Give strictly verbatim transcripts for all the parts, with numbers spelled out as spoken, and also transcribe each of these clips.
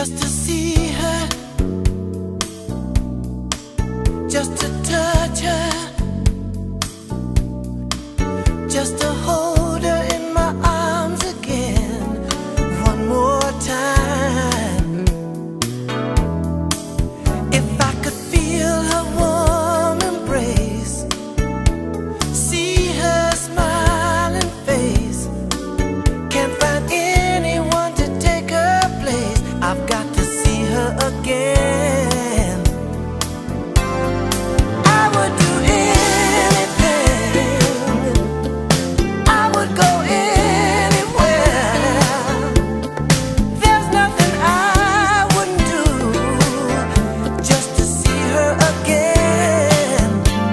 just to see her, just to touch her, just to hold her in my arms again one more time. If I could feel her warm embrace, see her smiling face, can't find anyone to take her place. I've got to see her again. I would do anything, I would go anywhere. There's nothing I wouldn't do just to see her again.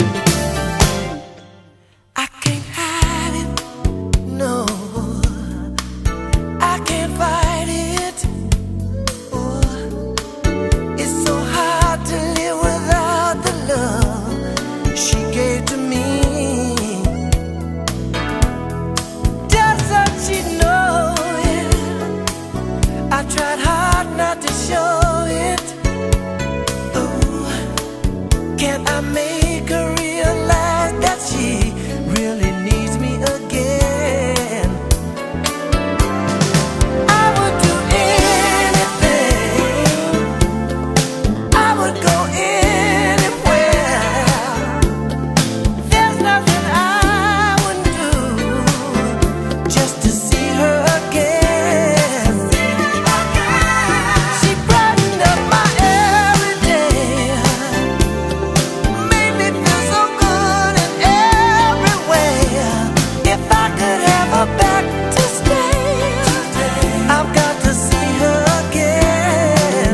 I can't hide it, no, I can't fight it. Oh, it's so hard to live without the love she gave to me. Doesn't she know it? I tried hard not to show it. Oh, can't I make her realize that she really needs me again? I would do anything, I would go anywhere. There's nothing I wouldn't do just to see her again. She brightened up my every day, made me feel so good in every way. If I could have her back to stay, I've got to see her again.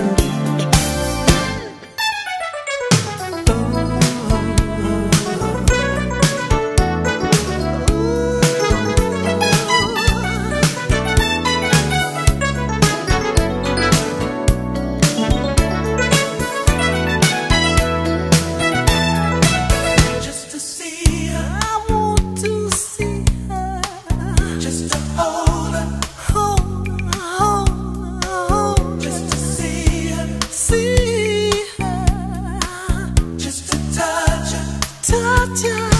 Just to see her, I want to see her, just to hold her, hold her, hold her, hold her. Just to see her, see her, just to touch her, touch her.